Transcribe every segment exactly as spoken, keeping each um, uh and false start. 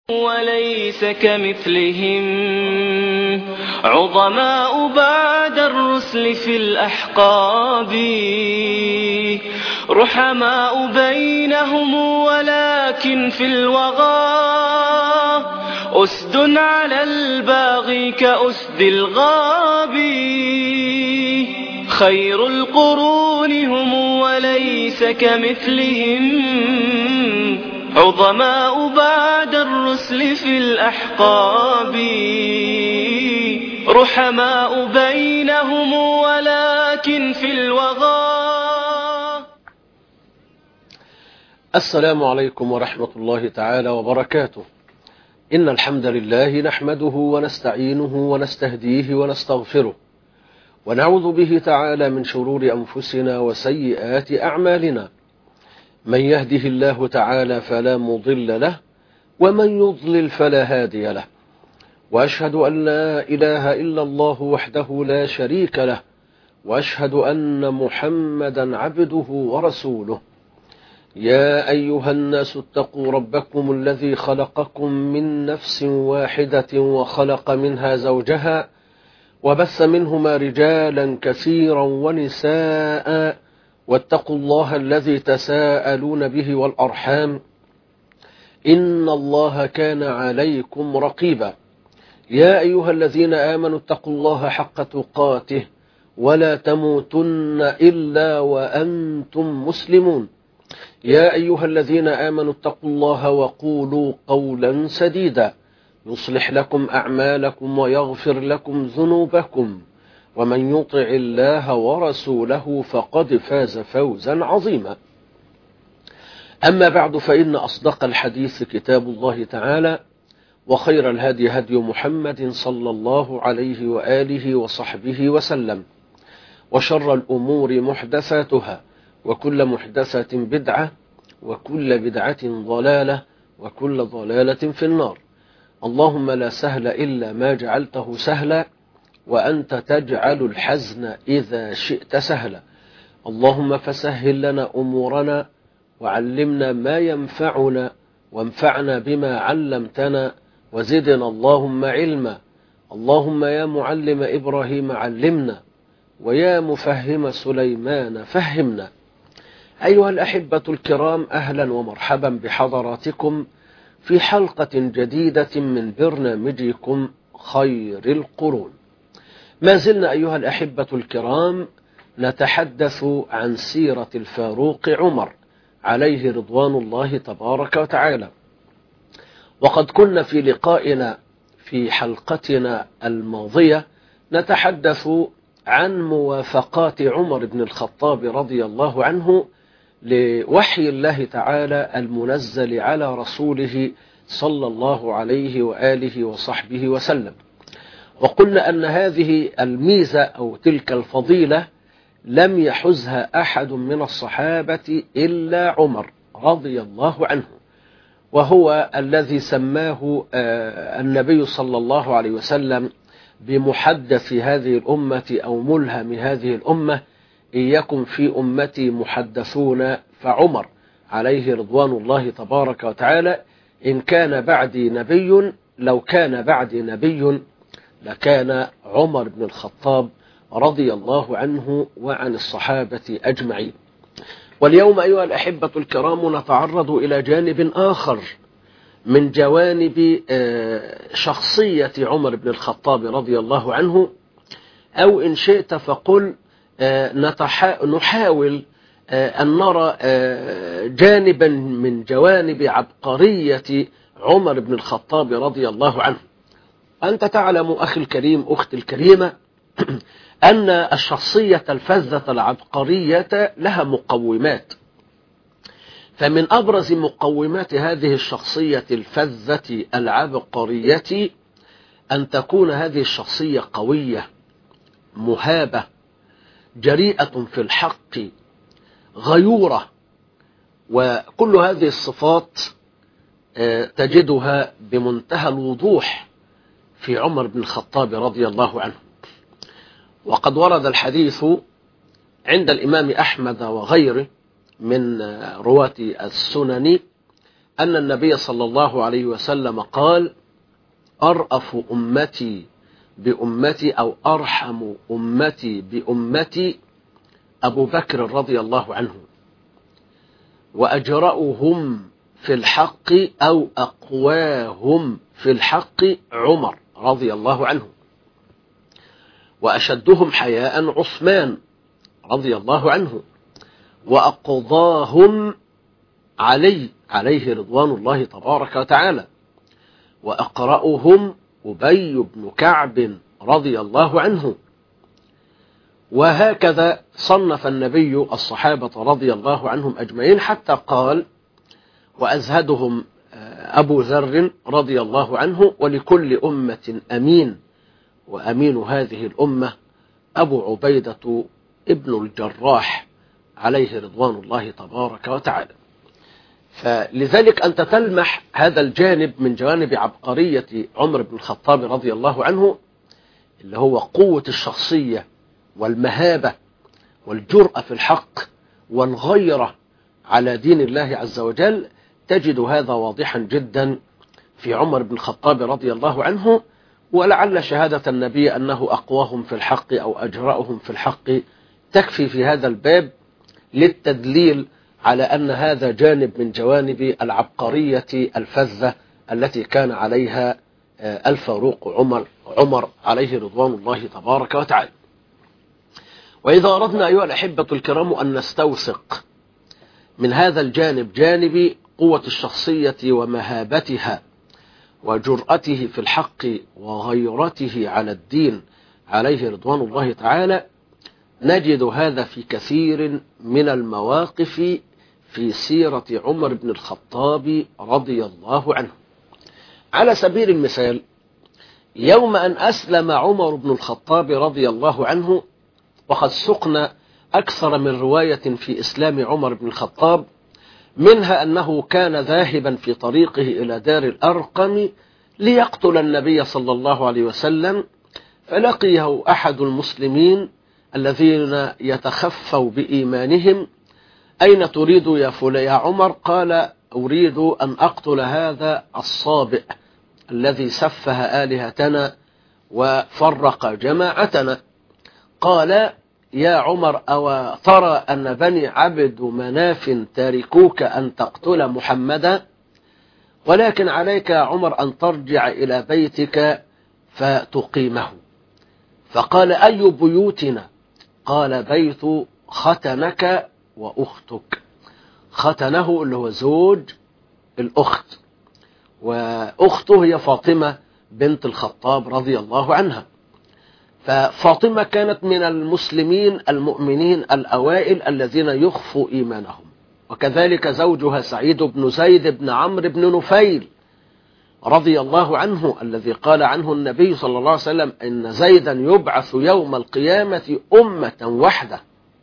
وليس كمثلهم عظماء بعد الرسل في الأحقاب، رحماء بينهم ولكن في الوغى أسد على الباغي كأسد الغاب. خير القرون هم وليس كمثلهم عظماء بعد الرسل في الأحقاب، رحماء بينهم ولكن في الوغى. السلام عليكم ورحمة الله تعالى وبركاته. إن الحمد لله نحمده ونستعينه ونستهديه ونستغفره، ونعوذ به تعالى من شرور أنفسنا وسيئات أعمالنا. من يهده الله تعالى فلا مضل له، ومن يضلل فلا هادي له. وأشهد أن لا إله إلا الله وحده لا شريك له، وأشهد أن محمدا عبده ورسوله. يا أيها الناس اتقوا ربكم الذي خلقكم من نفس واحدة وخلق منها زوجها، وبث منهما رجالا كثيرا ونساء، واتقوا الله الذي تساءلون به والأرحام، إن الله كان عليكم رقيبا. يا أيها الذين آمنوا اتقوا الله حق تقاته ولا تموتن إلا وأنتم مسلمون. يا أيها الذين آمنوا اتقوا الله وقولوا قولا سديدا يصلح لكم أعمالكم ويغفر لكم ذنوبكم، ومن يطع الله ورسوله فقد فاز فوزا عظيما. أما بعد، فإن أصدق الحديث كتاب الله تعالى، وخير الهدي هدي محمد صلى الله عليه وآله وصحبه وسلم، وشر الأمور محدثاتها، وكل محدثة بدعة، وكل بدعة ضلالة، وكل ضلالة في النار. اللهم لا سهل إلا ما جعلته سهلا، وأنت تجعل الحزن إذا شئت سهلا. اللهم فسهل لنا أمورنا، وعلمنا ما ينفعنا، وانفعنا بما علمتنا، وزدنا اللهم علما. اللهم يا معلم إبراهيم علمنا، ويا مفهم سليمان فهمنا. أيها الأحبة الكرام، أهلا ومرحبا بحضراتكم في حلقة جديدة من برنامجكم خير القرون. ما زلنا أيها الأحبة الكرام نتحدث عن سيرة الفاروق عمر عليه رضوان الله تبارك وتعالى. وقد كنا في لقائنا في حلقتنا الماضية نتحدث عن موافقات عمر بن الخطاب رضي الله عنه لوحي الله تعالى المنزل على رسوله صلى الله عليه وآله وصحبه وسلم. وقلنا أن هذه الميزة أو تلك الفضيلة لم يحزها أحد من الصحابة إلا عمر رضي الله عنه، وهو الذي سماه النبي صلى الله عليه وسلم بمحدث هذه الأمة أو ملهم هذه الأمة. إن يكن في أمتي محدثون فعمر عليه رضوان الله تبارك وتعالى. إن كان بعدي نبي لو كان بعدي نبي لكان عمر بن الخطاب رضي الله عنه وعن الصحابة أجمعين. واليوم أيها الأحبة الكرام نتعرض إلى جانب آخر من جوانب شخصية عمر بن الخطاب رضي الله عنه، أو إن شئت فقل نحاول أن نرى جانبا من جوانب عبقرية عمر بن الخطاب رضي الله عنه. أنت تعلم أخي الكريم أختي الكريمة أن الشخصية الفذة العبقرية لها مقومات، فمن أبرز مقومات هذه الشخصية الفذة العبقرية أن تكون هذه الشخصية قوية مهابة جريئة في الحق غيورة. وكل هذه الصفات تجدها بمنتهى الوضوح في عمر بن الخطاب رضي الله عنه. وقد ورد الحديث عند الإمام أحمد وغيره من رواة السنن أن النبي صلى الله عليه وسلم قال: أرأف أمتي بأمتي أو أرحم أمتي بأمتي أبو بكر رضي الله عنه، وأجرأهم في الحق أو أقواهم في الحق عمر رضي الله عنه، وأشدهم حياء عثمان رضي الله عنه، وأقضاهم علي عليه رضوان الله تبارك وتعالى، وأقرأهم أبي بن كعب رضي الله عنه. وهكذا صنف النبي الصحابة رضي الله عنهم أجمعين، حتى قال: وأزهدهم أبو ذر رضي الله عنه: ولكل أمة أمين، وأمين هذه الأمة أبو عبيدة ابن الجراح عليه رضوان الله تبارك وتعالى. فلذلك أنت تلمح هذا الجانب من جوانب عبقرية عمر بن الخطاب رضي الله عنه، اللي هو قوة الشخصية والمهابة والجرأة في الحق والغيرة على دين الله عز وجل. تجد هذا واضحا جدا في عمر بن الخطاب رضي الله عنه. ولعل شهادة النبي أنه أقواهم في الحق أو أجرأهم في الحق تكفي في هذا الباب للتدليل على أن هذا جانب من جوانب العبقرية الفذة التي كان عليها الفاروق عمر عمر عليه رضوان الله تبارك وتعالى. وإذا أردنا أيها الأحبة الكرام أن نستوثق من هذا الجانب جانب قوة الشخصية ومهابتها وجرأته في الحق وغيرته على الدين عليه رضوان الله تعالى، نجد هذا في كثير من المواقف في سيرة عمر بن الخطاب رضي الله عنه. على سبيل المثال، يوم أن أسلم عمر بن الخطاب رضي الله عنه، وقد سقنا أكثر من رواية في إسلام عمر بن الخطاب، منها أنه كان ذاهبا في طريقه إلى دار الأرقم ليقتل النبي صلى الله عليه وسلم، فلقيه أحد المسلمين الذين يتخفوا بإيمانهم: أين تريد يا فلان يا عمر؟ قال: أريد أن أقتل هذا الصابئ الذي سفه آلهتنا وفرق جماعتنا. قال: يا عمر، أو ترى أن بني عبد مناف تاركوك أن تقتل محمدا؟ ولكن عليك يا عمر أن ترجع إلى بيتك فتقيمه. فقال: أي بيوتنا؟ قال: بيت ختنك وأختك. ختنه اللي هو زوج الأخت، وأخته هي فاطمة بنت الخطاب رضي الله عنها. ففاطمة كانت من المسلمين المؤمنين الأوائل الذين يخفوا إيمانهم، وكذلك زوجها سعيد بن زيد بن عمرو بن نفيل رضي الله عنه، الذي قال عنه النبي صلى الله عليه وسلم: إن زيدا يبعث يوم القيامة أمة وحده.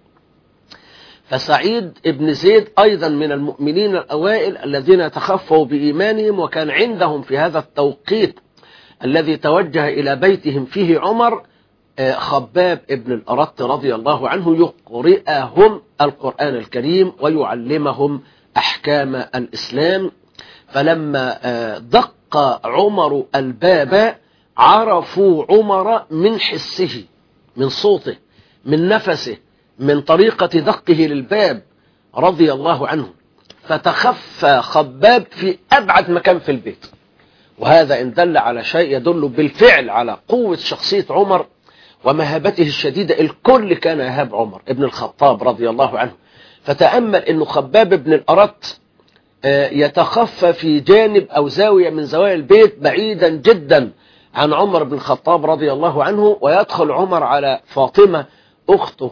فسعيد بن زيد أيضا من المؤمنين الأوائل الذين يتخفوا بإيمانهم، وكان عندهم في هذا التوقيت الذي توجه إلى بيتهم فيه عمر خباب ابن الأرت رضي الله عنه يقرئهم القرآن الكريم ويعلمهم أحكام الإسلام. فلما دق عمر الباب عرفوا عمر من حسه، من صوته، من نفسه، من طريقة دقه للباب رضي الله عنه، فتخفى خباب في أبعد مكان في البيت. وهذا إن دل على شيء يدل بالفعل على قوة شخصية عمر ومهابته الشديدة. الكل كان يهاب عمر ابن الخطاب رضي الله عنه. فتأمل أنه خباب ابن الأرت يتخفى في جانب أو زاوية من زوايا البيت بعيدا جدا عن عمر بن الخطاب رضي الله عنه، ويدخل عمر على فاطمة أخته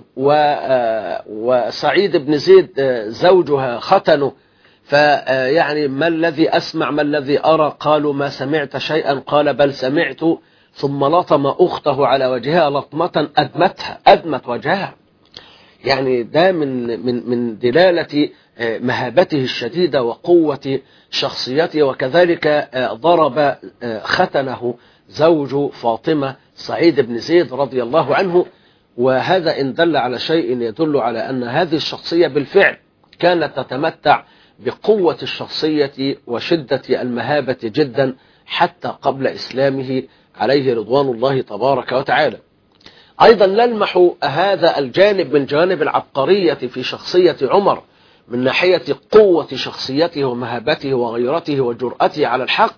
وسعيد بن زيد زوجها ختنه. فيعني ما الذي أسمع ما الذي أرى؟ قالوا: ما سمعت شيئا. قال: بل سمعت. ثم لطم أخته على وجهها لطمة أدمتها أدمت وجهها. يعني ده من من من دلالة مهابته الشديدة وقوة شخصيته. وكذلك ضرب ختنه زوج فاطمة سعيد بن زيد رضي الله عنه. وهذا إن دل على شيء يدل على أن هذه الشخصية بالفعل كانت تتمتع بقوة الشخصية وشدة المهابة جدا حتى قبل إسلامه عليه رضوان الله تبارك وتعالى. أيضا نلمح هذا الجانب من جوانب العبقرية في شخصية عمر من ناحية قوة شخصيته ومهابته وغيرته وجرأته على الحق.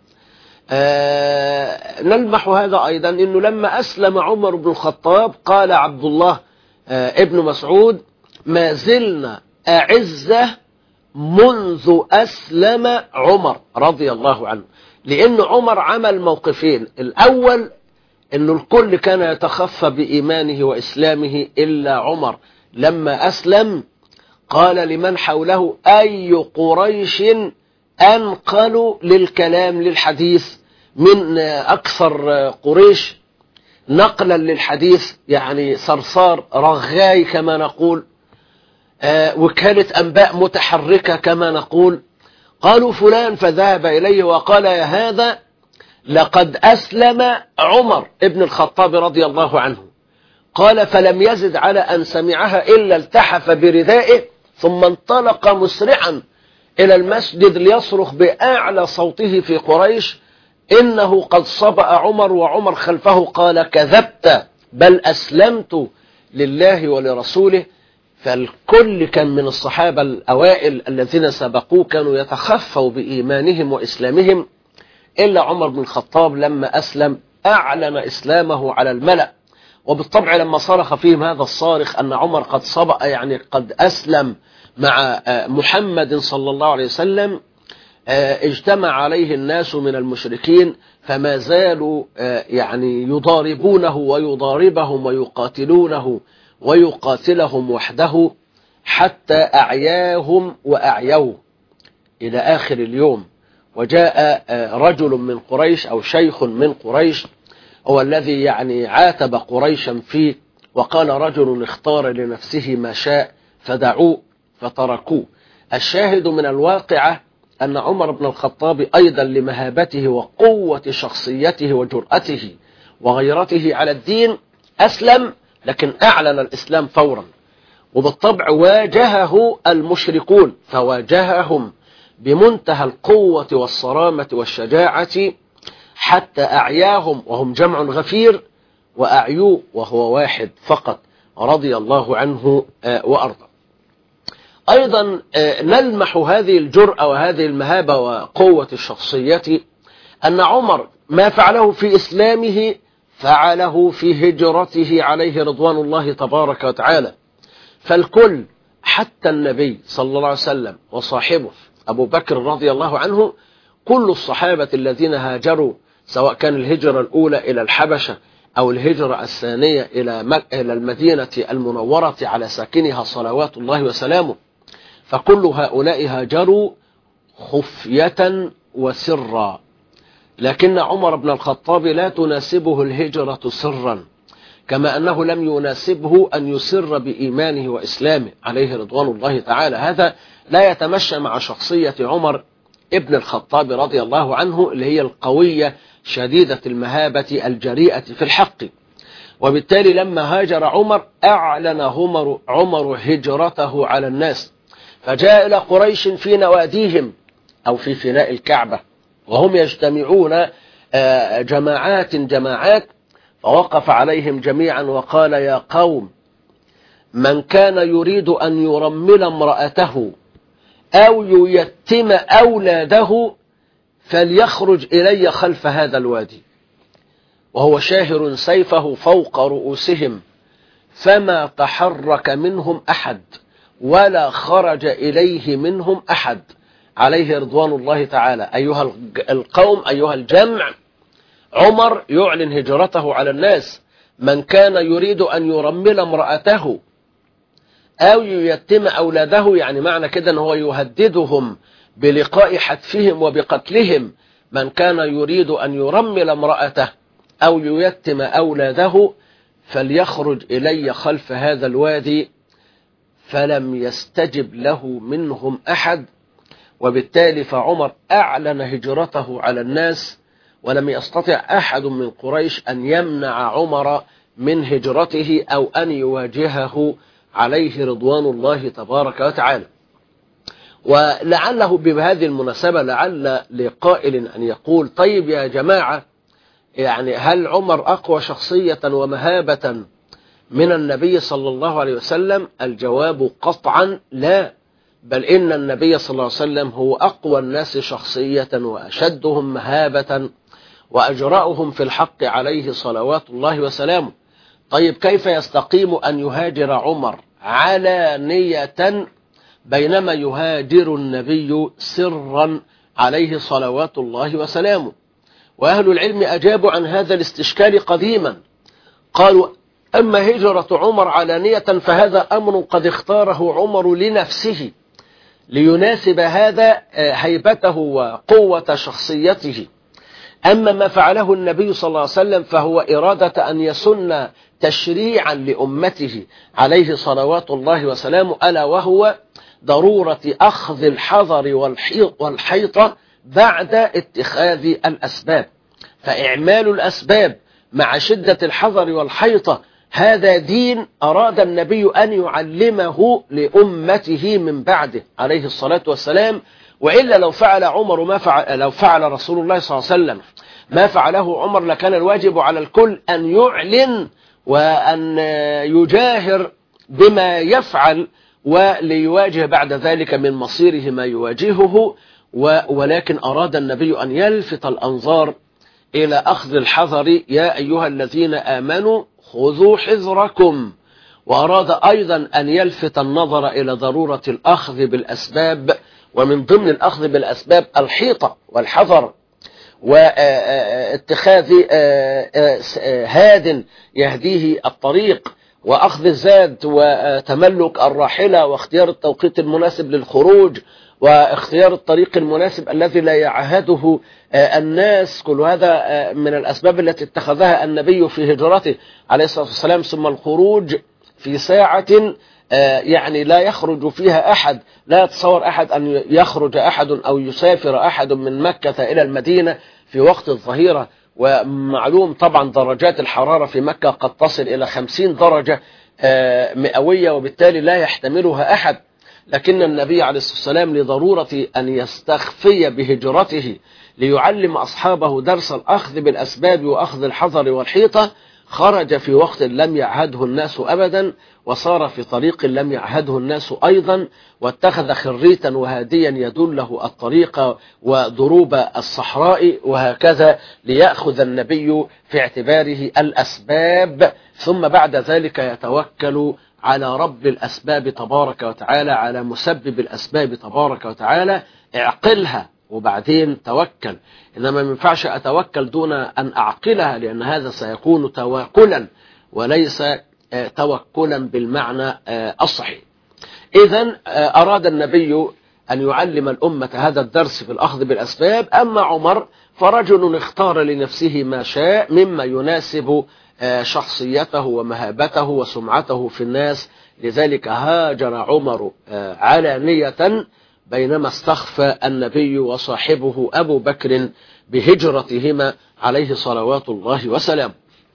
آه نلمح هذا أيضا أنه لما أسلم عمر بن الخطاب قال عبد الله آه ابن مسعود: ما زلنا أعزة منذ أسلم عمر رضي الله عنه. لأن عمر عمل موقفين: الأول أنه الكل كان يتخفى بإيمانه وإسلامه إلا عمر، لما أسلم قال لمن حوله: أي قريش أنقل للكلام للحديث من أكثر قريش نقلا للحديث، يعني صرصار رغاي كما نقول، آه وكالة أنباء متحركة كما نقول. قالوا فلان، فذهب إليه وقال: يا هذا لقد أسلم عمر ابن الخطاب رضي الله عنه. قال: فلم يزد على أن سمعها إلا التحف بردائه ثم انطلق مسرعا إلى المسجد ليصرخ بأعلى صوته في قريش: إنه قد صبأ عمر. وعمر خلفه قال: كذبت، بل أسلمت لله ولرسوله. فالكل كان من الصحابة الأوائل الذين سبقوه كانوا يتخفوا بإيمانهم وإسلامهم، إلا عمر بن الخطاب لما أسلم أعلن إسلامه على الملأ. وبالطبع لما صرخ فيهم هذا الصارخ أن عمر قد صبأ، يعني قد أسلم مع محمد صلى الله عليه وسلم، اجتمع عليه الناس من المشركين فما زالوا يعني يضاربونه ويضاربهم ويقاتلونه ويقاتلهم وحده حتى أعياهم وأعيوه إلى آخر اليوم. وجاء رجل من قريش أو شيخ من قريش هو الذي يعني عاتب قريشا فيه، وقال: رجل اختار لنفسه ما شاء فدعوه فتركوه. الشاهد من الواقعة أن عمر بن الخطاب أيضا لمهابته وقوة شخصيته وجرأته وغيرته على الدين أسلم، لكن أعلن الإسلام فورا. وبالطبع واجهه المشركون فواجههم بمنتهى القوة والصرامة والشجاعة حتى أعياهم وهم جمع غفير، وأعيوه وهو واحد فقط رضي الله عنه وأرضاه. أيضا نلمح هذه الجرأة وهذه المهابة وقوة الشخصية أن عمر ما فعله في إسلامه فعله في هجرته عليه رضوان الله تبارك وتعالى. فالكل حتى النبي صلى الله عليه وسلم وصاحبه أبو بكر رضي الله عنه، كل الصحابة الذين هاجروا سواء كان الهجرة الأولى إلى الحبشة أو الهجرة الثانية إلى إلى المدينة المنورة على ساكنها صلوات الله وسلامه، فكل هؤلاء هاجروا خفية وسرا. لكن عمر بن الخطاب لا تناسبه الهجرة سرا، كما أنه لم يناسبه أن يسر بإيمانه وإسلامه عليه رضوان الله تعالى. هذا لا يتمشى مع شخصية عمر ابن الخطاب رضي الله عنه اللي هي القوية شديدة المهابة الجريئة في الحق. وبالتالي لما هاجر عمر أعلن عمر, عمر هجرته على الناس، فجاء إلى قريش في نواديهم أو في فناء الكعبة وهم يجتمعون جماعات جماعات، فوقف عليهم جميعا وقال: يا قوم، من كان يريد أن يرمل امرأته أو ييتم أولاده فليخرج إلي خلف هذا الوادي. وهو شاهر سيفه فوق رؤوسهم، فما تحرك منهم أحد ولا خرج إليه منهم أحد عليه رضوان الله تعالى. أيها القوم، أيها الجمع، عمر يعلن هجرته على الناس. من كان يريد أن يرمل امرأته أو ييتم أولاده، يعني معنى كده أنه يهددهم بلقاء حتفهم وبقتلهم. من كان يريد أن يرمل امرأته أو ييتم أولاده فليخرج إلي خلف هذا الوادي. فلم يستجب له منهم أحد، وبالتالي فعمر أعلن هجرته على الناس، ولم يستطع أحد من قريش أن يمنع عمر من هجرته أو أن يواجهه عليه رضوان الله تبارك وتعالى. ولعله بهذه المناسبة لعل لقائل أن يقول طيب يا جماعة، يعني هل عمر أقوى شخصية ومهابة من النبي صلى الله عليه وسلم؟ الجواب قطعا لا، بل إن النبي صلى الله عليه وسلم هو أقوى الناس شخصية وأشدهم مهابة وأجرأهم في الحق عليه صلوات الله وسلامه. طيب كيف يستقيم أن يهاجر عمر علانية بينما يهاجر النبي سرا عليه صلوات الله وسلامه؟ وأهل العلم أجابوا عن هذا الاستشكال قديما، قالوا أما هجرة عمر علانية فهذا أمر قد اختاره عمر لنفسه ليناسب هذا هيبته وقوة شخصيته. أما ما فعله النبي صلى الله عليه وسلم فهو إرادة أن يسن تشريعا لأمته عليه صلوات الله وسلامه، ألا وهو ضرورة أخذ الحذر والحيطة بعد اتخاذ الأسباب. فإعمال الأسباب مع شدة الحذر والحيطة هذا دين أراد النبي أن يعلمه لأمته من بعده عليه الصلاة والسلام. وإلا لو فعل عمر ما فعل لو فعل رسول الله صلى الله عليه وسلم ما فعله عمر لكان الواجب على الكل أن يعلن وأن يجاهر بما يفعل وليواجه بعد ذلك من مصيره ما يواجهه. ولكن أراد النبي أن يلفت الأنظار إلى أخذ الحذر، يا أيها الذين آمنوا خذوا حذركم. وأراد أيضا أن يلفت النظر إلى ضرورة الأخذ بالأسباب، ومن ضمن الأخذ بالأسباب الحيطة والحذر واتخاذ هاد يهديه الطريق، وأخذ الزاد وتملك الراحلة، واختيار التوقيت المناسب للخروج، واختيار الطريق المناسب الذي لا يعهده الناس. كل هذا من الأسباب التي اتخذها النبي في هجرته عليه الصلاة والسلام. ثم الخروج في ساعة يعني لا يخرج فيها أحد، لا يتصور أحد أن يخرج أحد أو يسافر أحد من مكة إلى المدينة في وقت الظهيرة. ومعلوم طبعا درجات الحرارة في مكة قد تصل إلى خمسين درجة مئوية، وبالتالي لا يحتملها أحد. لكن النبي عليه الصلاة والسلام لضرورة أن يستخفي بهجرته ليعلم أصحابه درس الأخذ بالأسباب وأخذ الحذر والحيطة، خرج في وقت لم يعهده الناس أبدا، وصار في طريق لم يعهده الناس أيضا، واتخذ خريتا وهاديا يدله الطريق وضروب الصحراء، وهكذا ليأخذ النبي في اعتباره الأسباب، ثم بعد ذلك يتوكل على رب الأسباب تبارك وتعالى، على مسبب الأسباب تبارك وتعالى. اعقلها وبعدين توكل، إنما ما ينفعش أتوكل دون أن أعقلها، لأن هذا سيكون تواكلا وليس توكلا بالمعنى الصحيح. إذن أراد النبي أن يعلم الأمة هذا الدرس في الأخذ بالأسباب. أما عمر فرجل اختار لنفسه ما شاء مما يناسب شخصيته ومهابته وسمعته في الناس، لذلك هاجر عمر علانية بينما استخفى النبي وصاحبه أبو بكر بهجرتهما عليه صلوات الله وسلامه.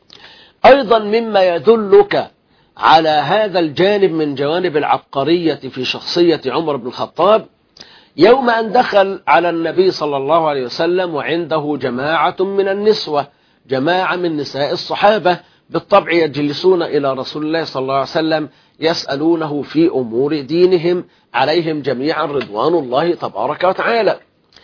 أيضا مما يدلك على هذا الجانب من جوانب العبقرية في شخصية عمر بن الخطاب، يوم أن دخل على النبي صلى الله عليه وسلم وعنده جماعة من النسوة، جماعة من نساء الصحابة، بالطبع يجلسون إلى رسول الله صلى الله عليه وسلم يسألونه في أمور دينهم، عليهم جميعا رضوان الله تبارك وتعالى.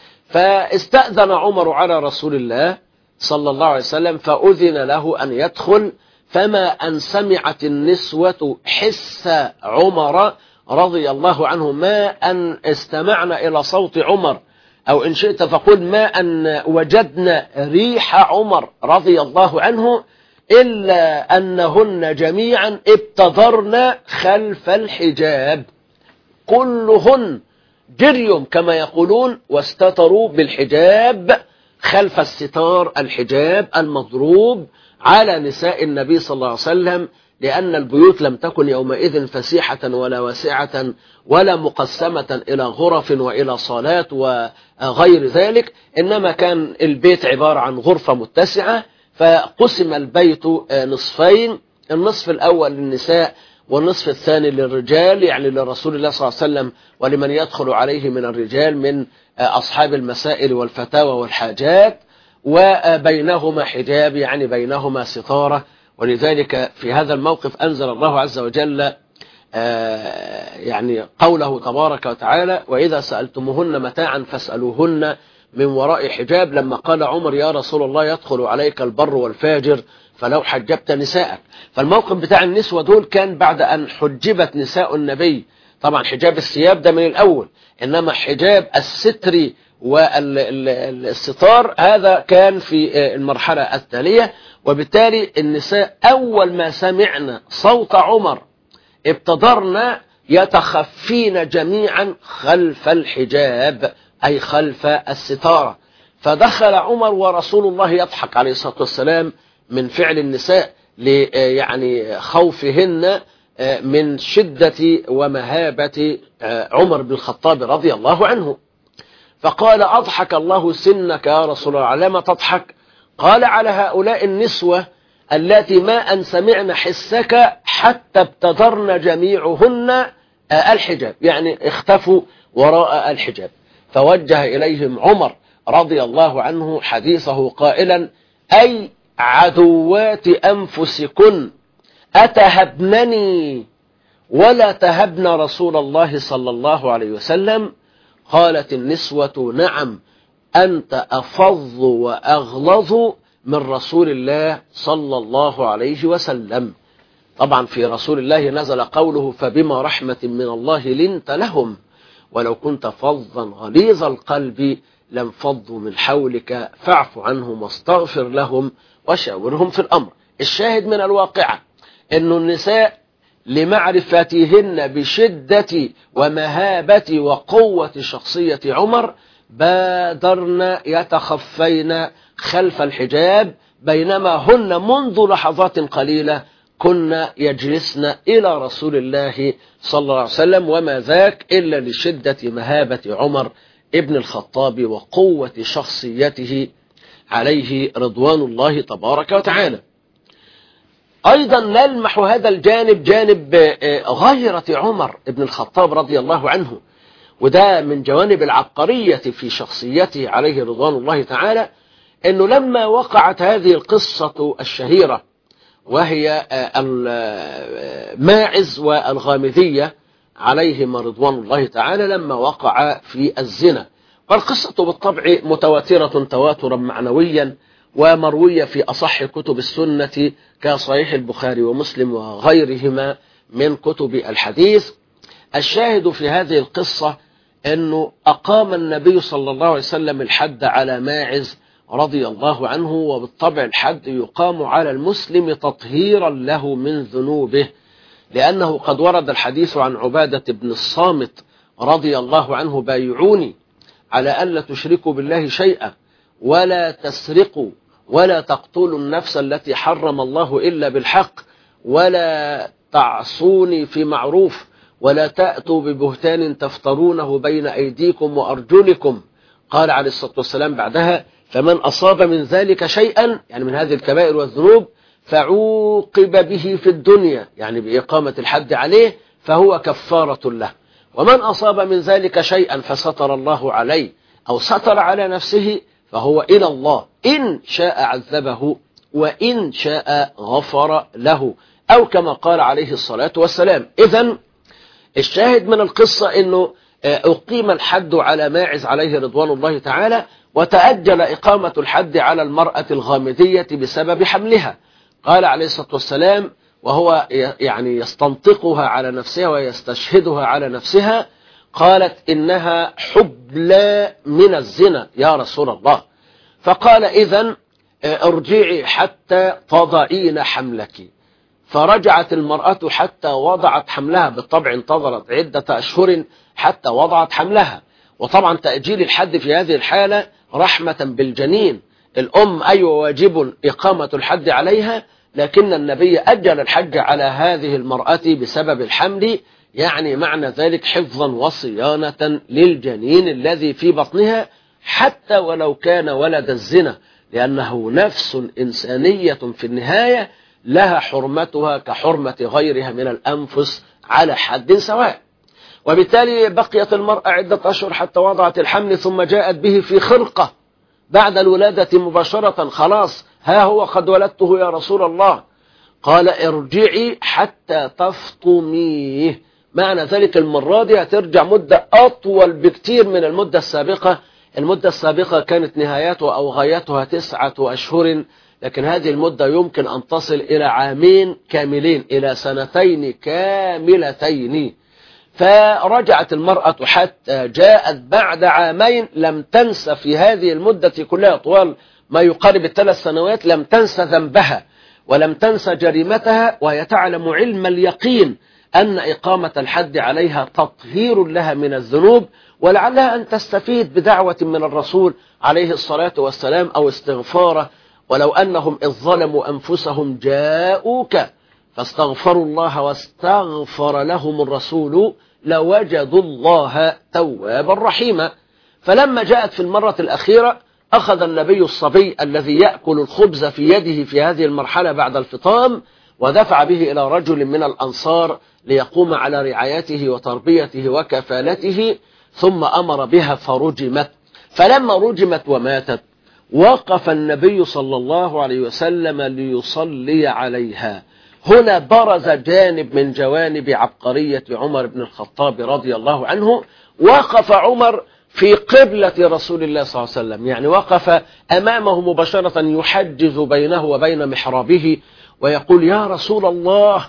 فاستأذن عمر على رسول الله صلى الله عليه وسلم فأذن له أن يدخل، فما أن سمعت النسوة حس عمر رضي الله عنه، ما أن استمعنا إلى صوت عمر، أو إن شئت فقل ما أن وجدنا ريح عمر رضي الله عنه، إلا أنهن جميعا ابتدرن خلف الحجاب، كلهن جريم كما يقولون، واستتروا بالحجاب خلف الستار، الحجاب المضروب على نساء النبي صلى الله عليه وسلم، لأن البيوت لم تكن يومئذ فسيحة ولا واسعة ولا مقسمة إلى غرف وإلى صالات وغير ذلك، إنما كان البيت عبارة عن غرفة متسعة، فقسم البيت نصفين، النصف الأول للنساء والنصف الثاني للرجال يعني لرسول الله صلى الله عليه وسلم ولمن يدخل عليه من الرجال من أصحاب المسائل والفتاوى والحاجات، وبينهما حجاب يعني بينهما ستارة. ولذلك في هذا الموقف أنزل الله عز وجل يعني قوله تبارك وتعالى: وإذا سألتموهن متاعا فاسألوهن من وراء حجاب، لما قال عمر: يا رسول الله يدخل عليك البر والفاجر فلو حجبت نساءك. فالموقف بتاع النسوة دول كان بعد أن حجبت نساء النبي. طبعا حجاب الثياب ده من الأول، إنما حجاب الستر والستار هذا كان في المرحلة التالية. وبالتالي النساء أول ما سمعنا صوت عمر ابتدرن يتخفين جميعا خلف الحجاب أي خلف الستارة. فدخل عمر ورسول الله يضحك عليه الصلاة والسلام من فعل النساء يعني خوفهن من شدة ومهابة عمر بن الخطاب رضي الله عنه. فقال: أضحك الله سنك يا رسول الله، على ما تضحك؟ قال: على هؤلاء النسوة التي ما أن سمعن حسك حتى ابتدرن جميعهن الحجاب، يعني اختفوا وراء الحجاب. فوجه إليهم عمر رضي الله عنه حديثه قائلا: أي عدوات أنفسكن أتهبنني ولا تهبن رسول الله صلى الله عليه وسلم؟ قالت النسوة: نعم، أنت أفظ وأغلظ من رسول الله صلى الله عليه وسلم. طبعا في رسول الله نزل قوله: فبما رحمة من الله لنت لهم ولو كنت فظا غليظ القلب لانفضوا من حولك فاعف عنهم واستغفر لهم وشاورهم في الأمر. الشاهد من الواقعة أن النساء لمعرفتهن بشدة ومهابة وقوة شخصية عمر بادرن يتخفين خلف الحجاب، بينما هن منذ لحظات قليلة كنا يجلسن إلى رسول الله صلى الله عليه وسلم، وما ذاك إلا لشدة مهابة عمر ابن الخطاب وقوة شخصيته عليه رضوان الله تبارك وتعالى. أيضا نلمح هذا الجانب جانب غيرة عمر ابن الخطاب رضي الله عنه، وده من جوانب العبقرية في شخصيته عليه رضوان الله تعالى، أنه لما وقعت هذه القصة الشهيرة وهي الماعز والغامدية عليهما رضوان الله تعالى، لما وقع في الزنا، والقصة بالطبع متواترة تواترا معنويا ومروية في أصح كتب السنة كصحيح البخاري ومسلم وغيرهما من كتب الحديث. الشاهد في هذه القصة أنه أقام النبي صلى الله عليه وسلم الحد على ماعز رضي الله عنه، وبالطبع الحد يقام على المسلم تطهيرا له من ذنوبه، لأنه قد ورد الحديث عن عبادة بن الصامت رضي الله عنه: بايعوني على ألا تشركوا بالله شيئا ولا تسرقوا ولا تقتلوا النفس التي حرم الله إلا بالحق ولا تعصوني في معروف ولا تأتوا ببهتان تفترونه بين أيديكم وأرجلكم. قال عليه الصلاة والسلام بعدها: فمن أصاب من ذلك شيئا، يعني من هذه الكبائر والذنوب، فعوقب به في الدنيا، يعني بإقامة الحد عليه، فهو كفارة له. ومن أصاب من ذلك شيئا فستر الله عليه أو ستر على نفسه فهو إلى الله، إن شاء عذبه وإن شاء غفر له، أو كما قال عليه الصلاة والسلام. إذن الشاهد من القصة أنه أقيم الحد على ماعز عليه رضوان الله تعالى، وتأجل إقامة الحد على المرأة الغامدية بسبب حملها. قال عليه الصلاة والسلام وهو يعني يستنطقها على نفسها ويستشهدها على نفسها، قالت: إنها حبلى من الزنا يا رسول الله. فقال: إذن ارجعي حتى تضعين حملك. فرجعت المرأة حتى وضعت حملها، بالطبع انتظرت عدة أشهر حتى وضعت حملها. وطبعا تأجيل الحد في هذه الحالة رحمة بالجنين، الأم أيوة واجب إقامة الحد عليها، لكن النبي أجل الحج على هذه المرأة بسبب الحمل، يعني معنى ذلك حفظا وصيانة للجنين الذي في بطنها، حتى ولو كان ولد الزنا، لأنه نفس إنسانية في النهاية لها حرمتها كحرمة غيرها من الأنفس على حد سواء. وبالتالي بقيت المرأة عدة أشهر حتى وضعت الحمل، ثم جاءت به في خرقة بعد الولادة مباشرة. خلاص ها هو قد ولدته يا رسول الله. قال ارجعي حتى تفطميه. معنى ذلك المرة دي هترجع مدة أطول بكتير من المدة السابقة. المدة السابقة كانت نهايتها أو غايتها تسعة أشهر، لكن هذه المدة يمكن أن تصل إلى عامين كاملين، إلى سنتين كاملتين. فرجعت المرأة حتى جاءت بعد عامين، لم تنس في هذه المدة كلها طوال ما يقارب الثلاث سنوات، لم تنس ذنبها ولم تنس جريمتها، وهي تعلم علم اليقين أن إقامة الحد عليها تطهير لها من الذنوب، ولعلها أن تستفيد بدعوة من الرسول عليه الصلاة والسلام أو استغفاره. ولو أنهم إذ ظلموا أنفسهم جاءوك فاستغفروا الله واستغفر لهم الرسول لوجدوا الله توابا رحيما. فلما جاءت في المرة الأخيرة أخذ النبي الصبي الذي يأكل الخبز في يده في هذه المرحلة بعد الفطام، ودفع به إلى رجل من الأنصار ليقوم على رعايته وتربيته وكفالته، ثم أمر بها فرجمت. فلما رجمت وماتت وقف النبي صلى الله عليه وسلم ليصلي عليها. هنا برز جانب من جوانب عبقرية عمر بن الخطاب رضي الله عنه. وقف عمر في قبلة رسول الله صلى الله عليه وسلم، يعني وقف أمامه مباشرة يحجز بينه وبين محرابه ويقول يا رسول الله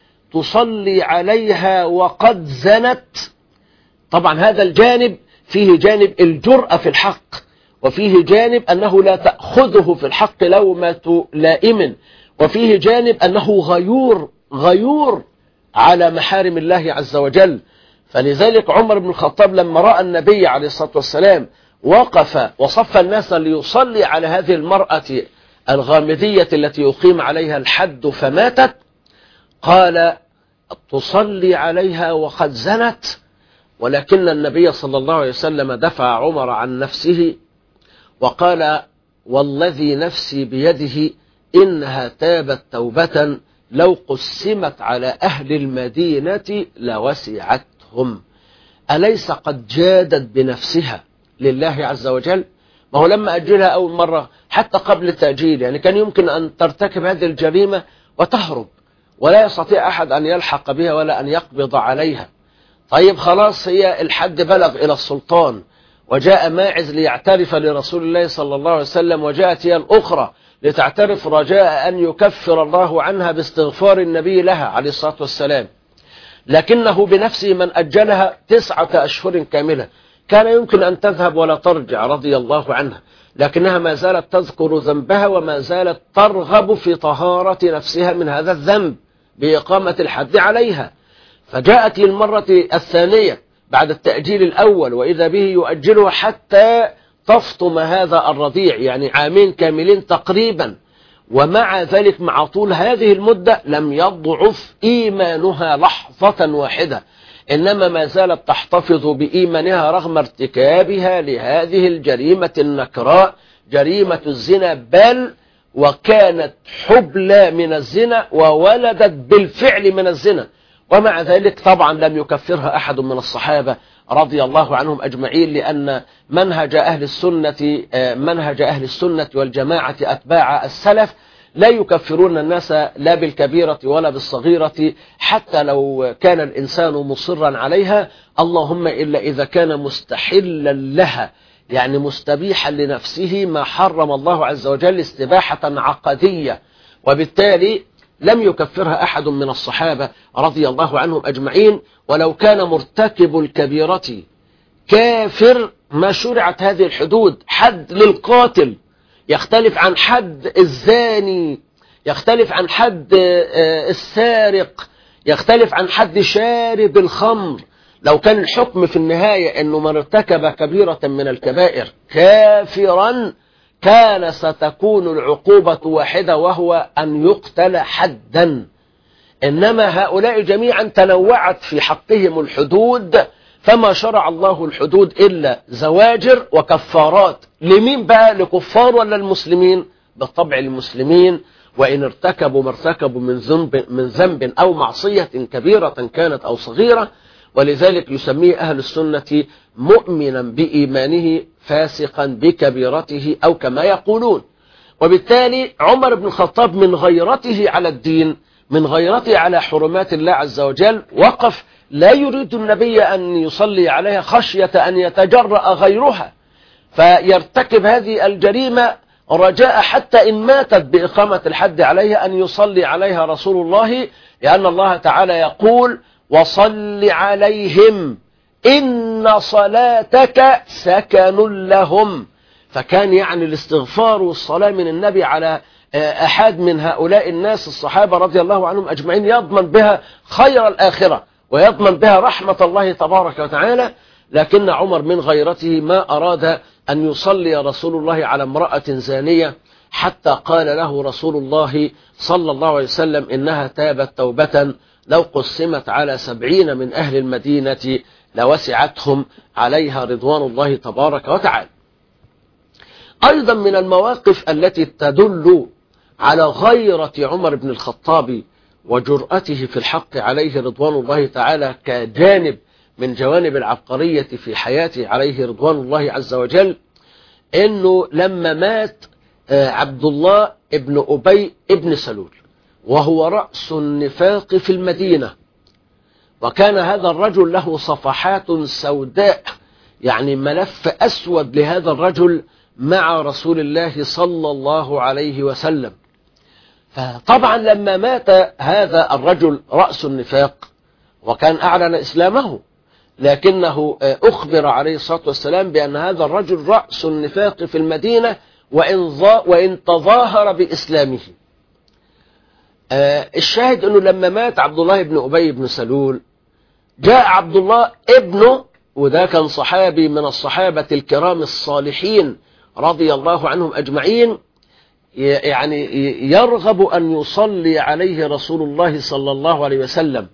تصلي عليها وقد زنت. طبعا هذا الجانب فيه جانب الجرأة في الحق، وفيه جانب أنه لا تأخذه في الحق لومة لائم، وفيه جانب أنه غيور غيور على محارم الله عز وجل. فلذلك عمر بن الخطاب لما رأى النبي عليه الصلاة والسلام وقف وصف الناس ليصلي على هذه المرأة الغامدية التي يقيم عليها الحد فماتت، قال تصلي عليها وقد زنت. ولكن النبي صلى الله عليه وسلم دفع عمر عن نفسه وقال والذي نفسي بيده إنها تابت توبة لو قسمت على أهل المدينة لوسعتهم. أليس قد جادت بنفسها لله عز وجل؟ ما هو لما أجلها أول مرة حتى قبل التأجيل يعني كان يمكن أن ترتكب هذه الجريمة وتهرب، ولا يستطيع أحد أن يلحق بها ولا أن يقبض عليها. طيب خلاص هي الحد بلغ إلى السلطان، وجاء ماعز ليعترف لرسول الله صلى الله عليه وسلم، وجاءت هي الأخرى لتعترف رجاء أن يكفر الله عنها باستغفار النبي لها عليه الصلاة والسلام. لكنه بنفسه من أجلها تسعة أشهر كاملة، كان يمكن أن تذهب ولا ترجع رضي الله عنها، لكنها ما زالت تذكر ذنبها وما زالت ترغب في طهارة نفسها من هذا الذنب بإقامة الحد عليها. فجاءت المرة الثانية بعد التأجيل الأول، وإذا به يؤجلها حتى تفطم هذا الرضيع، يعني عامين كاملين تقريبا. ومع ذلك مع طول هذه المدة لم يضعف إيمانها لحظة واحدة، إنما ما زالت تحتفظ بإيمانها رغم ارتكابها لهذه الجريمة النكراء، جريمة الزنا، بل وكانت حبلى من الزنا وولدت بالفعل من الزنا. ومع ذلك طبعا لم يكفرها أحد من الصحابة رضي الله عنهم أجمعين، لأن منهج أهل السنة منهج أهل السنة والجماعة أتباع السلف لا يكفرون الناس لا بالكبيرة ولا بالصغيرة، حتى لو كان الإنسان مصرا عليها، اللهم إلا إذا كان مستحلا لها، يعني مستبيحا لنفسه ما حرم الله عز وجل استباحة عقدية. وبالتالي لم يكفرها أحد من الصحابة رضي الله عنهم أجمعين. ولو كان مرتكب الكبيرة كافر ما شرعت هذه الحدود. حد للقاتل يختلف عن حد الزاني، يختلف عن حد السارق، يختلف عن حد شارب الخمر. لو كان الحكم في النهاية أنه من ارتكب كبيرة من الكبائر كافرا كان ستكون العقوبة واحدة، وهو أن يقتل حدا. إنما هؤلاء جميعا تنوعت في حقهم الحدود، فما شرع الله الحدود إلا زواجر وكفارات. لمين بقى؟ لكفار ولا المسلمين؟ بطبع المسلمين، وإن ارتكبوا ما ارتكبوا من ذنب من ذنب أو معصية كبيرة كانت أو صغيرة. ولذلك يسميه أهل السنة مؤمنا بإيمانه فاسقا بكبيرته، أو كما يقولون. وبالتالي عمر بن الخطاب من غيرته على الدين، من غيرته على حرمات الله عز وجل، وقف لا يريد النبي أن يصلي عليها خشية أن يتجرأ غيرها فيرتكب هذه الجريمة، رجاء حتى إن ماتت بإقامة الحد عليها أن يصلي عليها رسول الله، لأن الله تعالى يقول: وصل عليهم إن صلاتك سكن لهم. فكان يعني الاستغفار والصلاة من النبي على أحد من هؤلاء الناس الصحابة رضي الله عنهم أجمعين يضمن بها خير الآخرة ويضمن بها رحمة الله تبارك وتعالى. لكن عمر من غيرته ما أراد أن يصلي رسول الله على امرأة زانية، حتى قال له رسول الله صلى الله عليه وسلم: إنها تابت توبة لو قسمت على سبعين من أهل المدينة لوسعتهم عليها رضوان الله تبارك وتعالى. أيضا من المواقف التي تدل على غيرة عمر بن الخطاب وجرأته في الحق عليه رضوان الله تعالى كجانب من جوانب العبقرية في حياته عليه رضوان الله عز وجل، إنه لما مات عبد الله ابن أبي ابن سلول وهو رأس النفاق في المدينة، وكان هذا الرجل له صفحات سوداء، يعني ملف أسود لهذا الرجل مع رسول الله صلى الله عليه وسلم. فطبعا لما مات هذا الرجل رأس النفاق وكان أعلن إسلامه، لكنه أخبر عليه الصلاة والسلام بأن هذا الرجل رأس النفاق في المدينة وإن, وإن تظاهر بإسلامه. الشاهد أنه لما مات عبد الله بن أبي بن سلول، جاء عبد الله ابنه، وذا كان صحابي من الصحابة الكرام الصالحين رضي الله عنهم أجمعين، يعني يرغب أن يصلي عليه رسول الله صلى الله عليه وسلم،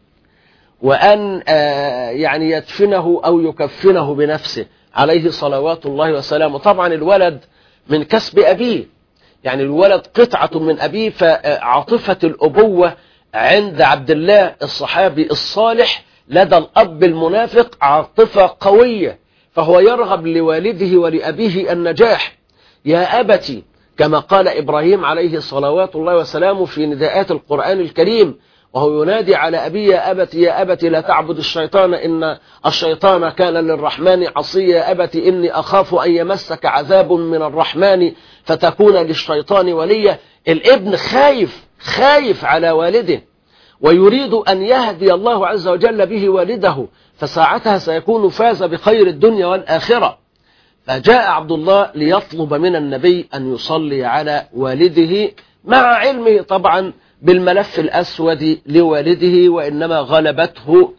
وأن يعني يدفنه أو يكفنه بنفسه عليه صلوات الله وسلامه. طبعا الولد من كسب أبيه، يعني الولد قطعة من أبيه، فعاطفة الأبوة عند عبد الله الصحابي الصالح لدى الأب المنافق عاطفة قوية، فهو يرغب لوالده ولأبيه النجاح. يا أبتي، كما قال إبراهيم عليه صلوات الله وسلامه في نداءات القرآن الكريم وهو ينادي على أبي: يا أبتي يا أبتي لا تعبد الشيطان إن الشيطان كان للرحمن عصيا. يا أبتي إني أخاف أن يمسك عذاب من الرحمن فتكون للشيطان وليا. الابن خايف خايف على والده ويريد أن يهدي الله عز وجل به والده، فساعتها سيكون فاز بخير الدنيا والآخرة. فجاء عبد الله ليطلب من النبي أن يصلي على والده، مع علمه طبعا بالملف الأسود لوالده، وإنما غلبته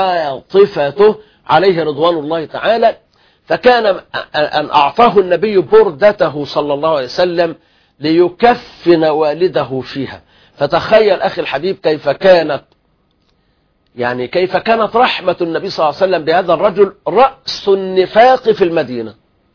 عاطفته عليه رضوان الله تعالى. فكان أن أعطاه النبي بردته صلى الله عليه وسلم ليكفن والده فيها. فتخيل أخي الحبيب كيف كانت يعني كيف كانت رحمة النبي صلى الله عليه وسلم بهذا الرجل رأس النفاق في المدينة.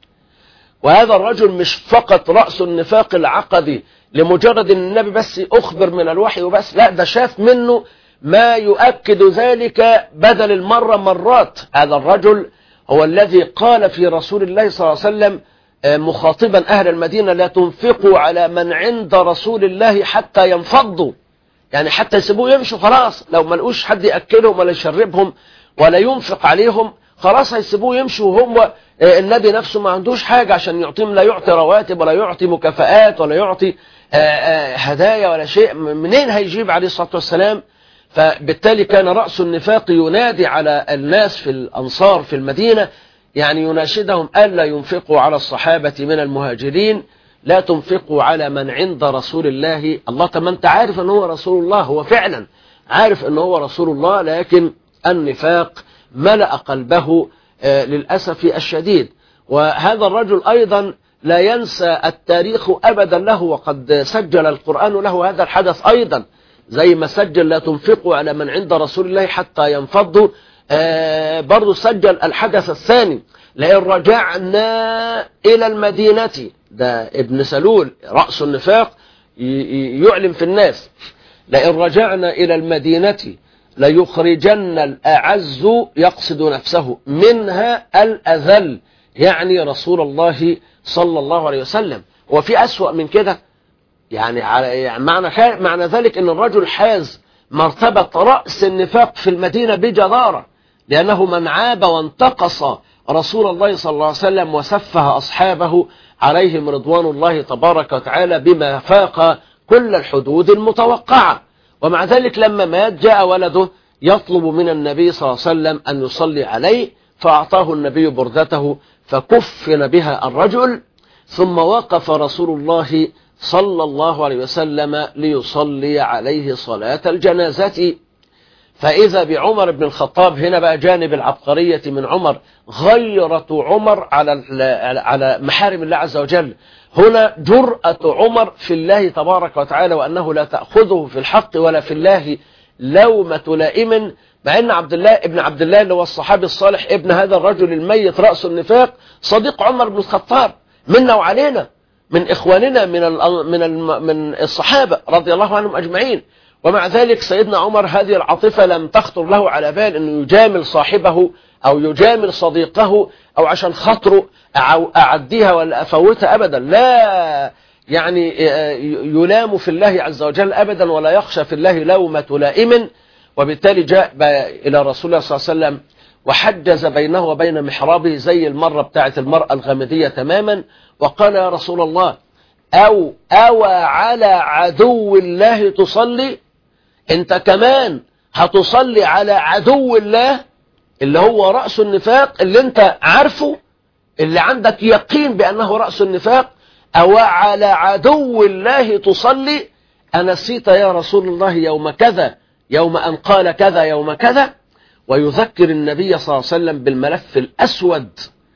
وهذا الرجل مش فقط رأس النفاق العقدي لمجرد أن النبي بس أخبر من الوحي وبس، لا، ده شاف منه ما يؤكد ذلك بدل المرة مرات. هذا الرجل هو الذي قال في رسول الله صلى الله عليه وسلم مخاطبا أهل المدينة: لا تنفقوا على من عند رسول الله حتى ينفضوا، يعني حتى يسيبوه يمشوا خلاص، لو ما لقوش حد يأكلهم ولا يشربهم ولا ينفق عليهم خلاص هيسيبوه يمشوا، وهم النبي نفسه ما عندوش حاجة عشان يعطيهم، لا يعطي رواتب ولا يعطي مكافآت ولا يعطي هدايا ولا شيء، منين هيجيب عليه الصلاة والسلام؟ فبالتالي كان رأس النفاق ينادي على الناس في الأنصار في المدينة، يعني يناشدهم ألا ينفقوا على الصحابة من المهاجرين، لا تنفقوا على من عند رسول الله. الله طب ما انت عارف ان هو رسول الله، هو فعلا عارف ان هو رسول الله، لكن النفاق ملأ قلبه آه للأسف الشديد. وهذا الرجل أيضا لا ينسى التاريخ أبدا له، وقد سجل القرآن له هذا الحدث أيضا، زي ما سجل لا تنفقوا على من عند رسول الله حتى ينفضوا، آه برضو سجل الحدث الثاني: لئن رجعنا إلى المدينة ده ابن سلول رأس النفاق يعلم في الناس: لئن رجعنا إلى المدينة ليخرجن الأعز، يقصد نفسه، منها الأذل، يعني رسول الله صلى الله عليه وسلم. وفي أسوأ من كده، يعني, يعني معنى, معنى ذلك أن الرجل حاز مرتبة رأس النفاق في المدينة بجدارة، لأنه من عاب وانتقص رسول الله صلى الله عليه وسلم وسفه أصحابه عليهم رضوان الله تبارك وتعالى بما فاق كل الحدود المتوقعة. ومع ذلك لما مات جاء ولده يطلب من النبي صلى الله عليه وسلم أن يصلي عليه، فأعطاه النبي بردته فكفن بها الرجل، ثم وقف رسول الله صلى الله عليه وسلم ليصلي عليه صلاة الجنازة. فإذا بعمر بن الخطاب، هنا بقى جانب العبقرية من عمر، غيرة عمر على على محارم الله عز وجل. هنا جرأة عمر في الله تبارك وتعالى، وأنه لا تأخذه في الحق ولا في الله لومة لائم، مع أن عبد الله ابن عبد الله اللي هو الصحابي الصالح ابن هذا الرجل الميت رأس النفاق صديق عمر بن الخطاب، منا وعلينا، من إخواننا من من من الصحابة رضي الله عنهم أجمعين. ومع ذلك سيدنا عمر هذه العاطفة لم تخطر له على بال أنه يجامل صاحبه أو يجامل صديقه أو عشان خاطره أعديها ولا أفوتها أبدا، لا يعني يلام في الله عز وجل أبدا ولا يخشى في الله لومة لائم. وبالتالي جاء إلى رسول الله صلى الله عليه وسلم وحجز بينه وبين محرابه زي المرة بتاعة المرأة الغامدية تماما، وقال: يا رسول الله، أو أو على عدو الله تصلي؟ انت كمان هتصلي على عدو الله اللي هو رأس النفاق، اللي انت عارفه، اللي عندك يقين بأنه رأس النفاق؟ أو على عدو الله تصلي؟ أنسيت يا رسول الله يوم كذا، يوم أن قال كذا، يوم كذا؟ ويذكر النبي صلى الله عليه وسلم بالملف الأسود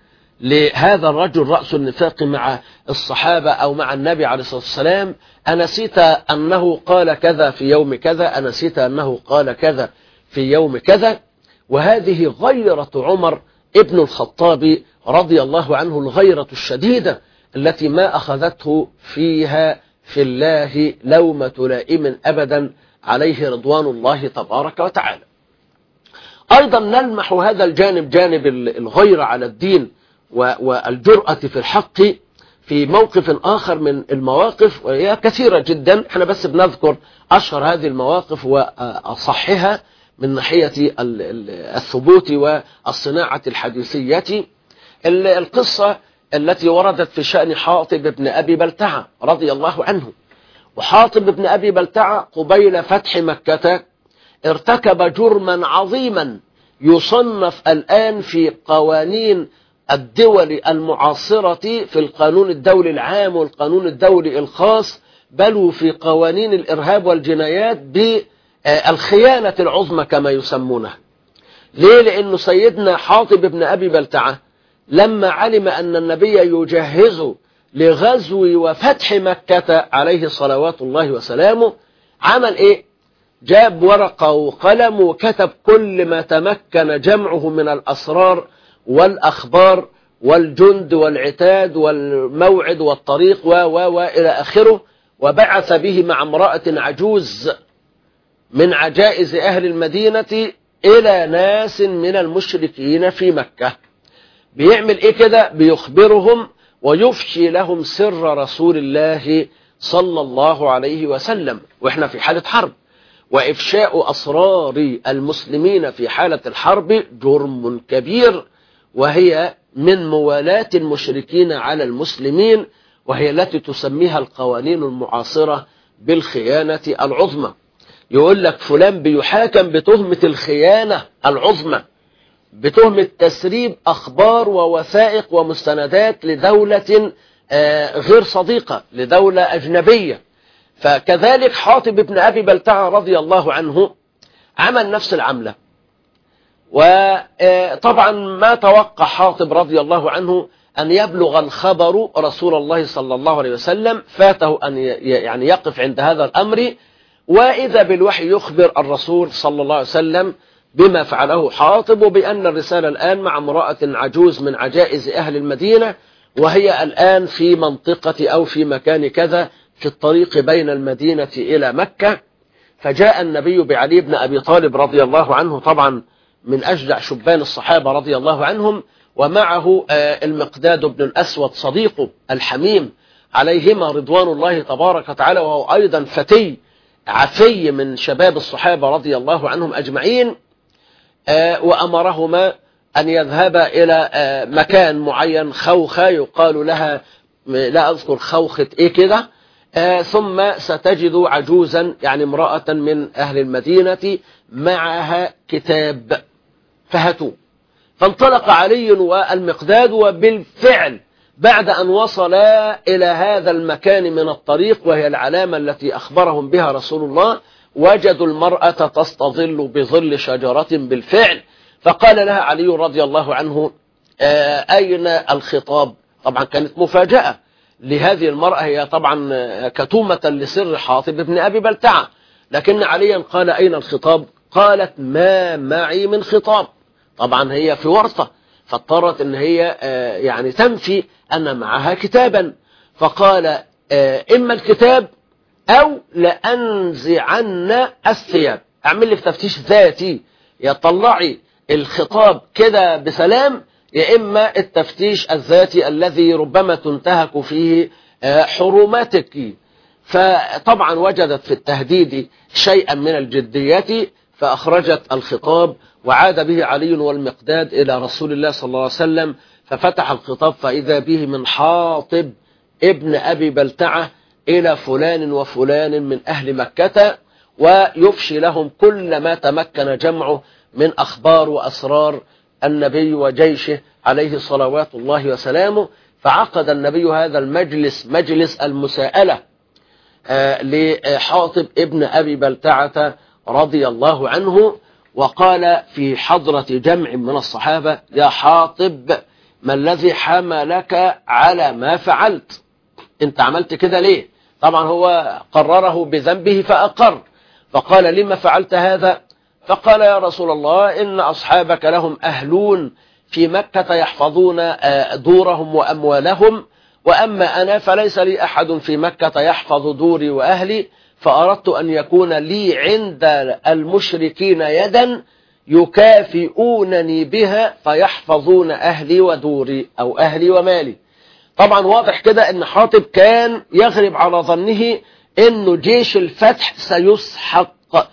لهذا الرجل رأس النفاق مع الصحابة أو مع النبي عليه الصلاة والسلام: أنسيت أنه قال كذا في يوم كذا، أنسيت أنه قال كذا في يوم كذا. وهذه غيرة عمر ابن الخطاب رضي الله عنه، الغيرة الشديدة التي ما أخذته فيها في الله لومة لائم أبدا، عليه رضوان الله تبارك وتعالى. أيضا نلمح هذا الجانب، جانب الغيرة على الدين والجرأة في الحق، في موقف آخر من المواقف، وهي كثيرة جدا، احنا بس بنذكر أشهر هذه المواقف وأصحها من ناحية الثبوت والصناعة الحديثية. القصة التي وردت في شأن حاطب بن أبي بلتعة رضي الله عنه. وحاطب بن أبي بلتعة قبيل فتح مكة ارتكب جرما عظيما يصنف الآن في قوانين الدول المعاصرة، في القانون الدولي العام والقانون الدولي الخاص، بل وفي قوانين الإرهاب والجنايات بالخيانة العظمى كما يسمونها. ليه؟ لأنه سيدنا حاطب بن أبي بلتعة لما علم أن النبي يجهز لغزو وفتح مكة عليه صلوات الله وسلامه، عمل إيه؟ جاب ورقة وقلم وكتب كل ما تمكن جمعه من الأسرار والأخبار والجند والعتاد والموعد والطريق و و وإلى آخره، وبعث به مع امرأة عجوز من عجائز أهل المدينة إلى ناس من المشركين في مكة. بيعمل إيه كده؟ بيخبرهم ويفشي لهم سر رسول الله صلى الله عليه وسلم، وإحنا في حالة حرب. وإفشاء أسرار المسلمين في حالة الحرب جرم كبير، وهي من موالاة المشركين على المسلمين، وهي التي تسميها القوانين المعاصرة بالخيانة العظمى. يقول لك فلان بيحاكم بتهمة الخيانة العظمى، بتهمة تسريب أخبار ووثائق ومستندات لدولة غير صديقة، لدولة أجنبية. فكذلك حاطب بن أبي بلتعة رضي الله عنه عمل نفس العملة. وطبعا ما توقع حاطب رضي الله عنه أن يبلغ الخبر رسول الله صلى الله عليه وسلم، فاته أن يعني يقف عند هذا الأمر، وإذا بالوحي يخبر الرسول صلى الله عليه وسلم بما فعله حاطب، وبأن الرسالة الآن مع امرأة عجوز من عجائز أهل المدينة، وهي الآن في منطقة أو في مكان كذا في الطريق بين المدينة إلى مكة. فجاء النبي بعلي بن أبي طالب رضي الله عنه، طبعا من أشجع شبان الصحابة رضي الله عنهم، ومعه المقداد بن الأسود صديقه الحميم عليهما رضوان الله تبارك وتعالى، وهو أيضا فتي عفي من شباب الصحابة رضي الله عنهم أجمعين. وأمرهما أن يذهبا إلى مكان معين، خوخة يقال لها، لا أذكر خوخة إيه كده، ثم ستجد عجوزا يعني امرأة من أهل المدينة معها كتاب فهاتوه. فانطلق علي والمقداد، وبالفعل بعد أن وصلا إلى هذا المكان من الطريق، وهي العلامة التي أخبرهم بها رسول الله، وجدوا المرأة تستظل بظل شجرة بالفعل. فقال لها علي رضي الله عنه أين الخطاب؟ طبعا كانت مفاجأة لهذه المرأة، هي طبعا كتومة لسر حاطب بن أبي بلتعة، لكن عليا قال أين الخطاب؟ قالت ما معي من خطاب. طبعا هي في ورطة، فاضطرت ان هي يعني تنفي أن معها كتابا. فقال إما الكتاب أو لأنزعن الثياب، أعمل لي في تفتيش ذاتي، يطلعي الخطاب كده بسلام، يا إما التفتيش الذاتي الذي ربما تنتهك فيه حرماتك. فطبعا وجدت في التهديد شيئا من الجدية، فأخرجت الخطاب وعاد به علي والمقداد إلى رسول الله صلى الله عليه وسلم. ففتح الخطاب فإذا به من حاطب ابن أبي بلتعة إلى فلان وفلان من أهل مكة، ويفشي لهم كل ما تمكن جمعه من أخبار وأسرار النبي وجيشه عليه صلوات الله وسلامه. فعقد النبي هذا المجلس، مجلس المساءلة، لحاطب ابن أبي بلتعة رضي الله عنه، وقال في حضرة جمع من الصحابة: يا حاطب، ما الذي حملك على ما فعلت؟ انت عملت كده ليه؟ طبعا هو قرره بذنبه فأقر. فقال: لما فعلت هذا؟ فقال: يا رسول الله، إن أصحابك لهم أهلون في مكة يحفظون دورهم وأموالهم، وأما أنا فليس لي أحد في مكة يحفظ دوري وأهلي، فأردت أن يكون لي عند المشركين يدا يكافئونني بها فيحفظون أهلي ودوري أو أهلي ومالي. طبعا واضح كده أن حاطب كان يغلب على ظنه أنه جيش الفتح سيسحق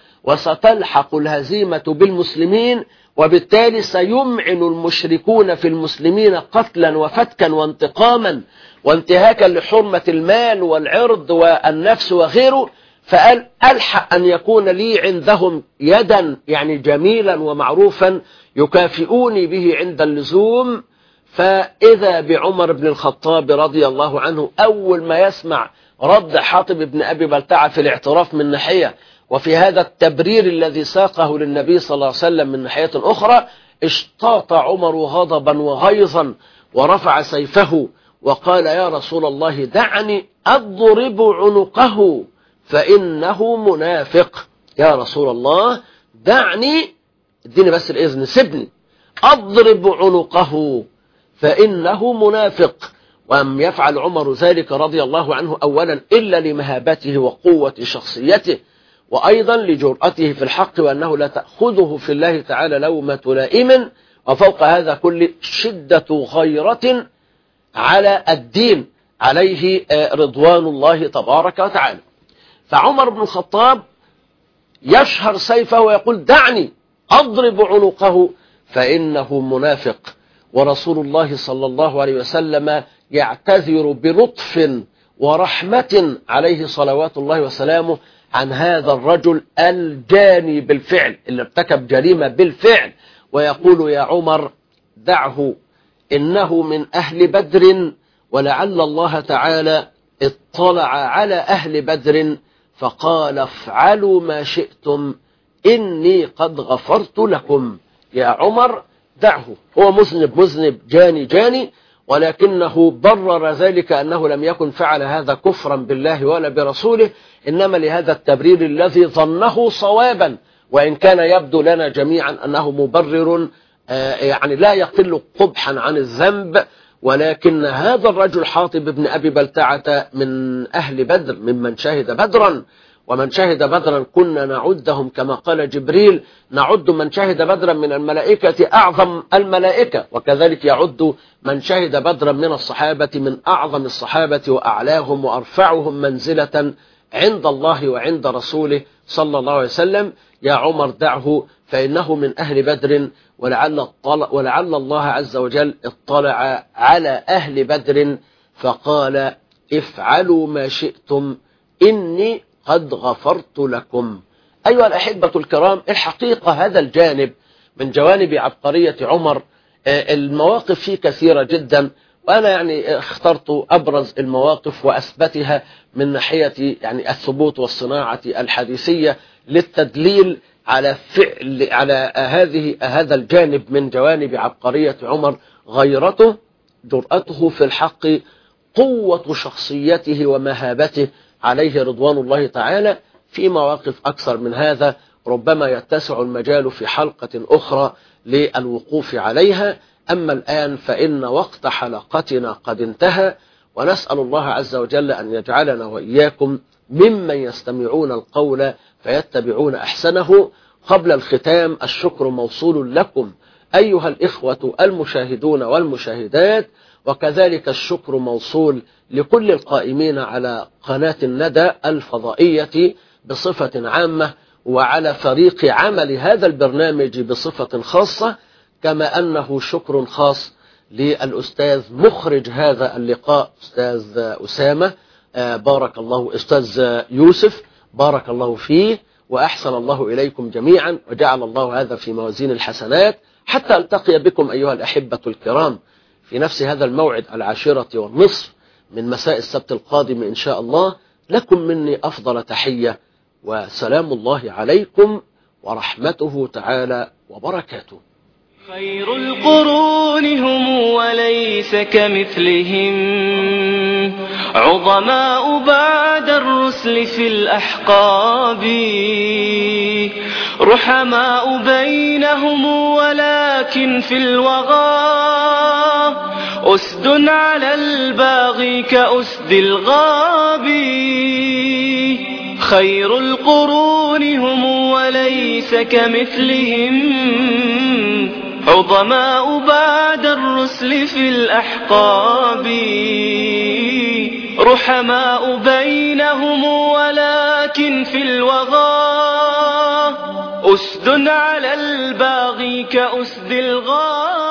وستلحق الهزيمة بالمسلمين، وبالتالي سيمعن المشركون في المسلمين قتلا وفتكا وانتقاما وانتهاكا لحرمة المال والعرض والنفس وغيره. فقال: ألحق أن يكون لي عندهم يدا يعني جميلا ومعروفا يكافئوني به عند اللزوم. فإذا بعمر بن الخطاب رضي الله عنه أول ما يسمع رد حاطب بن أبي بلتعة في الاعتراف من ناحية، وفي هذا التبرير الذي ساقه للنبي صلى الله عليه وسلم من ناحية أخرى، اشتاط عمر غضبا وغيظا ورفع سيفه وقال: يا رسول الله، دعني أضرب عنقه فإنه منافق. يا رسول الله، دعني، اديني بس الإذن، سيبني أضرب عنقه فإنه منافق. ولم يفعل عمر ذلك رضي الله عنه أولا إلا لمهابته وقوة شخصيته، وأيضا لجرأته في الحق، وأنه لا تأخذه في الله تعالى لومة لائم، وفوق هذا كل شدة غيرة على الدين عليه رضوان الله تبارك وتعالى. فعمر بن الخطاب يشهر سيفه ويقول: دعني أضرب عنقه فإنه منافق. ورسول الله صلى الله عليه وسلم يعتذر بلطف ورحمة عليه صلوات الله وسلامه عن هذا الرجل الجاني بالفعل اللي ارتكب جريمة بالفعل، ويقول: يا عمر، دعه، إنه من أهل بدر، ولعل الله تعالى اطلع على أهل بدر فقال: افعلوا ما شئتم إني قد غفرت لكم. يا عمر، دعه، هو مذنب مذنب جاني جاني، ولكنه برر ذلك أنه لم يكن فعل هذا كفرا بالله ولا برسوله، إنما لهذا التبرير الذي ظنه صوابا، وإن كان يبدو لنا جميعا أنه مبرر يعني لا يقل قبحا عن الذنب، ولكن هذا الرجل حاطب بن أبي بلتعة من أهل بدر، ممن شهد بدرا، ومن شهد بدرا كنا نعدهم كما قال جبريل: نعد من شهد بدرا من الملائكة أعظم الملائكة، وكذلك يعد من شهد بدرا من الصحابة من أعظم الصحابة وأعلاهم وأرفعهم منزلة عند الله وعند رسوله صلى الله عليه وسلم. يا عمر دعه فإنه من أهل بدر، ولعل, ولعل الله عز وجل اطلع على أهل بدر فقال: افعلوا ما شئتم إني قد غفرت لكم. أيها الأحبة الكرام، الحقيقة هذا الجانب من جوانب عبقرية عمر، المواقف فيه كثيرة جدا، وأنا يعني اخترت أبرز المواقف وأثبتها من ناحية يعني الثبوت والصناعة الحديثية للتدليل على فعل على هذه هذا الجانب من جوانب عبقرية عمر: غيرته، جرأته في الحق، قوة شخصيته ومهابته عليه رضوان الله تعالى. في مواقف أكثر من هذا ربما يتسع المجال في حلقة أخرى للوقوف عليها. أما الآن فإن وقت حلقتنا قد انتهى، ونسأل الله عز وجل أن يجعلنا وإياكم ممن يستمعون القول فيتبعون أحسنه. قبل الختام، الشكر موصول لكم أيها الإخوة المشاهدون والمشاهدات، وكذلك الشكر موصول لكل القائمين على قناة الندى الفضائية بصفة عامة، وعلى فريق عمل هذا البرنامج بصفة خاصة، كما أنه شكر خاص للأستاذ مخرج هذا اللقاء أستاذ أسامة، بارك الله، أستاذ يوسف، بارك الله فيه وأحسن الله إليكم جميعا، وجعل الله هذا في موازين الحسنات. حتى ألتقي بكم أيها الأحبة الكرام في نفس هذا الموعد العاشرة والنصف من مساء السبت القادم إن شاء الله. لكم مني أفضل تحية، وسلام الله عليكم ورحمته تعالى وبركاته. خير القرون هم وليس كمثلهم، عظماء بعد الرسل في الأحقاب، رحماء بينهم ولكن في الوغى، أسد على الباغي كأسد الغاب. خير القرون هم وليس كمثلهم، عظماء بعد الرسل في الأحقاب، رحماء بينهم ولكن في الوغى، أسد على الباغي كأسد الغاب.